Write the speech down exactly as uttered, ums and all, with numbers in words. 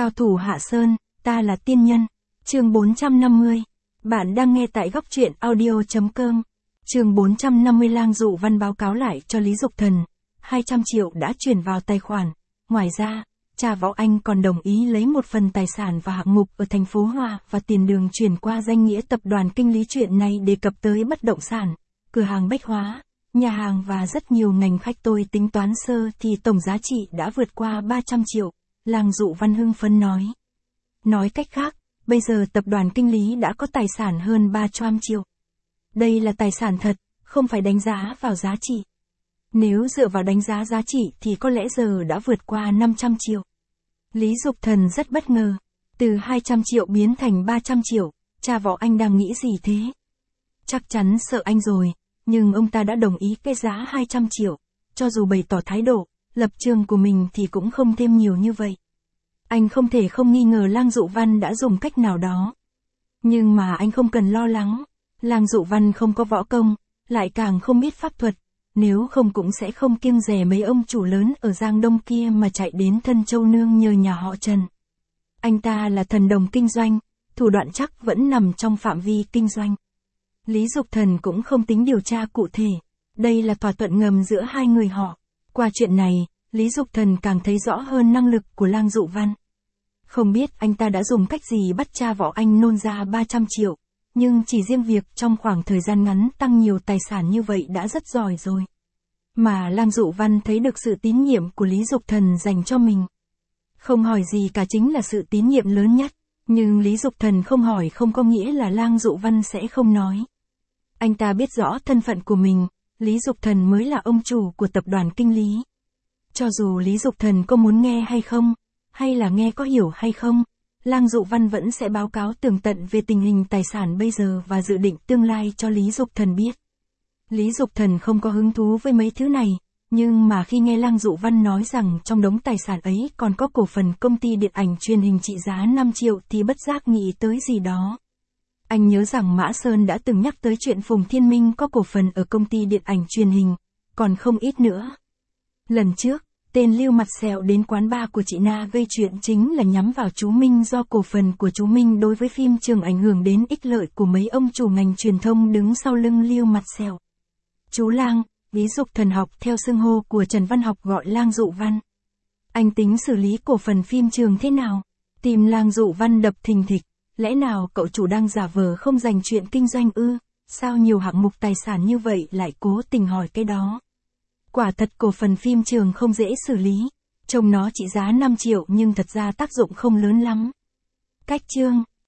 Cao thủ Hạ Sơn, ta là tiên nhân. Chương bốn trăm năm mươi. Bạn đang nghe tại góc truyện audio chấm com. Chương bốn trăm năm mươi. Lang Dụ Văn báo cáo lại cho Lý Dục Thần, hai trăm triệu đã chuyển vào tài khoản. Ngoài ra, cha Võ Anh còn đồng ý lấy một phần tài sản và hạng mục ở thành phố Hoa và tiền đường chuyển qua danh nghĩa tập đoàn kinh lý. Chuyện này đề cập tới bất động sản, cửa hàng bách hóa, nhà hàng và rất nhiều ngành khách. Tôi tính toán sơ thì tổng giá trị đã vượt qua ba trăm triệu. Lang Dụ Văn hưng phấn nói. Nói cách khác, bây giờ tập đoàn kinh lý đã có tài sản hơn ba trăm triệu. Đây là tài sản thật, không phải đánh giá vào giá trị. Nếu dựa vào đánh giá giá trị thì có lẽ giờ đã vượt qua năm trăm triệu. Lý Dục Thần rất bất ngờ. Từ hai trăm triệu biến thành ba trăm triệu, cha Võ Anh đang nghĩ gì thế? Chắc chắn sợ anh rồi, nhưng ông ta đã đồng ý cái giá hai trăm triệu. Cho dù bày tỏ thái độ, lập trường của mình thì cũng không thêm nhiều như vậy. Anh không thể không nghi ngờ Lang Dụ Văn đã dùng cách nào đó. Nhưng mà anh không cần lo lắng. Lang Dụ Văn không có võ công, lại càng không biết pháp thuật. Nếu không cũng sẽ không kiêng dè mấy ông chủ lớn ở Giang Đông kia mà chạy đến Thân Châu nương nhờ nhà họ Trần. Anh ta là thần đồng kinh doanh, thủ đoạn chắc vẫn nằm trong phạm vi kinh doanh. Lý Dục Thần cũng không tính điều tra cụ thể. Đây là thỏa thuận ngầm giữa hai người họ. Qua chuyện này, Lý Dục Thần càng thấy rõ hơn năng lực của Lang Dụ Văn. Không biết anh ta đã dùng cách gì bắt cha Võ Anh nôn ra ba trăm triệu, nhưng chỉ riêng việc trong khoảng thời gian ngắn tăng nhiều tài sản như vậy đã rất giỏi rồi. Mà Lang Dụ Văn thấy được sự tín nhiệm của Lý Dục Thần dành cho mình. Không hỏi gì cả chính là sự tín nhiệm lớn nhất, nhưng Lý Dục Thần không hỏi không có nghĩa là Lang Dụ Văn sẽ không nói. Anh ta biết rõ thân phận của mình, Lý Dục Thần mới là ông chủ của tập đoàn kinh lý. Cho dù Lý Dục Thần có muốn nghe hay không, hay là nghe có hiểu hay không, Lang Dụ Văn vẫn sẽ báo cáo tường tận về tình hình tài sản bây giờ và dự định tương lai cho Lý Dục Thần biết. Lý Dục Thần không có hứng thú với mấy thứ này, nhưng mà khi nghe Lang Dụ Văn nói rằng trong đống tài sản ấy còn có cổ phần công ty điện ảnh truyền hình trị giá năm triệu thì bất giác nghĩ tới gì đó. Anh nhớ rằng Mã Sơn đã từng nhắc tới chuyện Phùng Thiên Minh có cổ phần ở công ty điện ảnh truyền hình, còn không ít nữa. Lần trước, tên Lưu Mặt Sẹo đến quán bar của chị Na gây chuyện chính là nhắm vào chú Minh do cổ phần của chú Minh đối với phim trường ảnh hưởng đến ích lợi của mấy ông chủ ngành truyền thông đứng sau lưng Lưu Mặt Sẹo. Chú Lang, Lý Dục Thần học theo xưng hô của Trần Văn Học gọi Lang Dụ Văn. Anh tính xử lý cổ phần phim trường thế nào? Tìm Lang Dụ Văn đập thình thịch. Lẽ nào cậu chủ đang giả vờ không dành chuyện kinh doanh ư? Sao nhiều hạng mục tài sản như vậy lại cố tình hỏi cái đó? Quả thật cổ phần phim trường không dễ xử lý. Trông nó trị giá năm triệu nhưng thật ra tác dụng không lớn lắm. Cách chương.